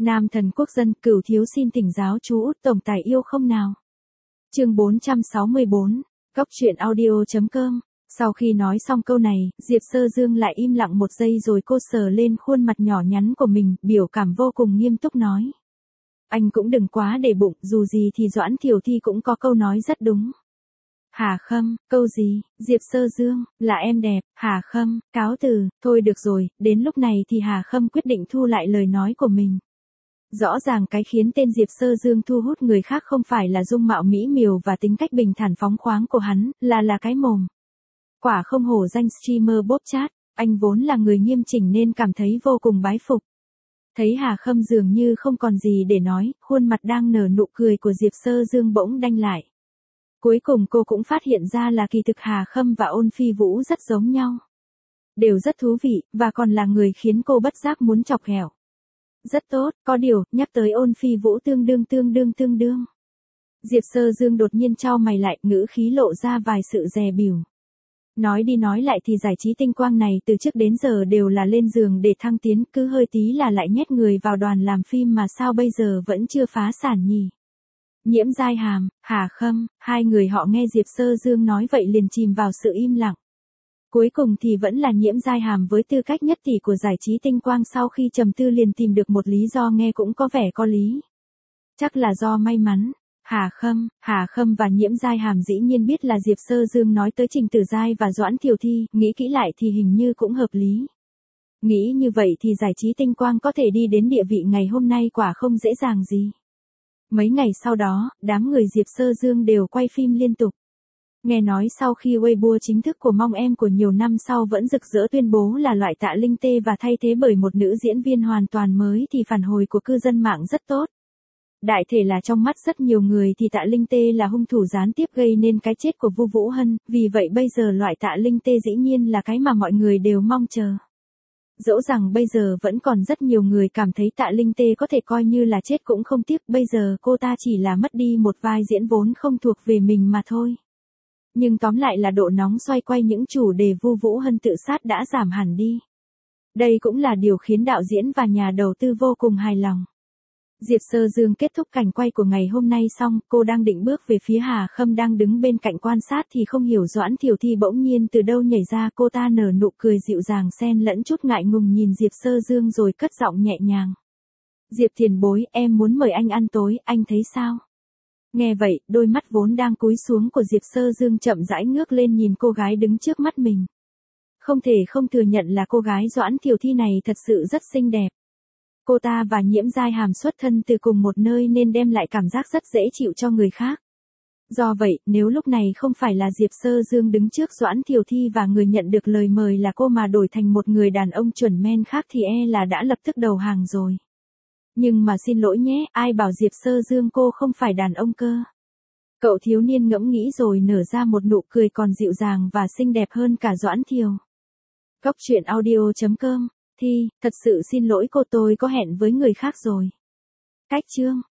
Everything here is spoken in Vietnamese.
Nam thần quốc dân, Cửu thiếu xin thỉnh giáo chú Út tổng tài yêu không nào. Chương 464, Cóc truyện audio.com. Sau khi nói xong câu này, Diệp Sơ Dương lại im lặng một giây rồi cô sờ lên khuôn mặt nhỏ nhắn của mình, biểu cảm vô cùng nghiêm túc nói. Anh cũng đừng quá để bụng, dù gì thì Doãn Thiều Thi cũng có câu nói rất đúng. Hà Khâm, câu gì? Diệp Sơ Dương, là em đẹp, Hà Khâm, cáo từ, thôi được rồi, đến lúc này thì Hà Khâm quyết định thu lại lời nói của mình. Rõ ràng cái khiến tên Diệp Sơ Dương thu hút người khác không phải là dung mạo mỹ miều và tính cách bình thản phóng khoáng của hắn, là cái mồm. Quả không hổ danh streamer bóp chat, anh vốn là người nghiêm chỉnh nên cảm thấy vô cùng bái phục. Thấy Hà Khâm dường như không còn gì để nói, khuôn mặt đang nở nụ cười của Diệp Sơ Dương bỗng đanh lại. Cuối cùng cô cũng phát hiện ra là kỳ thực Hà Khâm và Ôn Phi Vũ rất giống nhau. Đều rất thú vị, và còn là người khiến cô bất giác muốn chọc ghẹo. Rất tốt, có điều, nhắc tới Ôn Phi Vũ tương đương. Diệp Sơ Dương đột nhiên chau mày lại, ngữ khí lộ ra vài sự dè bỉu. Nói đi nói lại thì giải trí tinh quang này từ trước đến giờ đều là lên giường để thăng tiến, cứ hơi tí là lại nhét người vào đoàn làm phim mà sao bây giờ vẫn chưa phá sản nhỉ. Nhiễm Giai Hàm, Hà Khâm, hai người họ nghe Diệp Sơ Dương nói vậy liền chìm vào sự im lặng. Cuối cùng thì vẫn là Nhiễm Giai Hàm với tư cách nhất tỷ của giải trí tinh quang sau khi trầm tư liền tìm được một lý do nghe cũng có vẻ có lý. Chắc là do may mắn. Hà Khâm và Nhiễm Giai Hàm dĩ nhiên biết là Diệp Sơ Dương nói tới Trình Tử Giai và Doãn Thiều Thi, nghĩ kỹ lại thì hình như cũng hợp lý. Nghĩ như vậy thì giải trí tinh quang có thể đi đến địa vị ngày hôm nay quả không dễ dàng gì. Mấy ngày sau đó, đám người Diệp Sơ Dương đều quay phim liên tục. Nghe nói sau khi Weibo chính thức của Mong Em của nhiều năm sau vẫn rực rỡ tuyên bố là loại Tạ Linh Tê và thay thế bởi một nữ diễn viên hoàn toàn mới thì phản hồi của cư dân mạng rất tốt. Đại thể là trong mắt rất nhiều người thì Tạ Linh Tê là hung thủ gián tiếp gây nên cái chết của Vu Vũ Hân, vì vậy bây giờ loại Tạ Linh Tê dĩ nhiên là cái mà mọi người đều mong chờ. Dẫu rằng bây giờ vẫn còn rất nhiều người cảm thấy Tạ Linh Tê có thể coi như là chết cũng không tiếc, bây giờ cô ta chỉ là mất đi một vai diễn vốn không thuộc về mình mà thôi. Nhưng tóm lại là độ nóng xoay quay những chủ đề Vu Vũ Hân tự sát đã giảm hẳn đi. Đây cũng là điều khiến đạo diễn và nhà đầu tư vô cùng hài lòng. Diệp Sơ Dương kết thúc cảnh quay của ngày hôm nay xong, cô đang định bước về phía Hà Khâm đang đứng bên cạnh quan sát thì không hiểu Doãn Thiều Thi bỗng nhiên từ đâu nhảy ra, cô ta nở nụ cười dịu dàng xen lẫn chút ngại ngùng nhìn Diệp Sơ Dương rồi cất giọng nhẹ nhàng. Diệp tiền bối, em muốn mời anh ăn tối, anh thấy sao? Nghe vậy, đôi mắt vốn đang cúi xuống của Diệp Sơ Dương chậm rãi ngước lên nhìn cô gái đứng trước mắt mình. Không thể không thừa nhận là cô gái Doãn Thiều Thi này thật sự rất xinh đẹp. Cô ta và Nhiễm Giai Hàm xuất thân từ cùng một nơi nên đem lại cảm giác rất dễ chịu cho người khác. Do vậy, nếu lúc này không phải là Diệp Sơ Dương đứng trước Doãn Thiều Thi và người nhận được lời mời là cô mà đổi thành một người đàn ông chuẩn men khác thì là đã lập tức đầu hàng rồi. Nhưng mà xin lỗi nhé, ai bảo Diệp Sơ Dương cô không phải đàn ông cơ. Cậu thiếu niên ngẫm nghĩ rồi nở ra một nụ cười còn dịu dàng và xinh đẹp hơn cả Doãn Thiều. Cóc truyện audio.com. Thi, thật sự xin lỗi cô, tôi có hẹn với người khác rồi. Cách chương.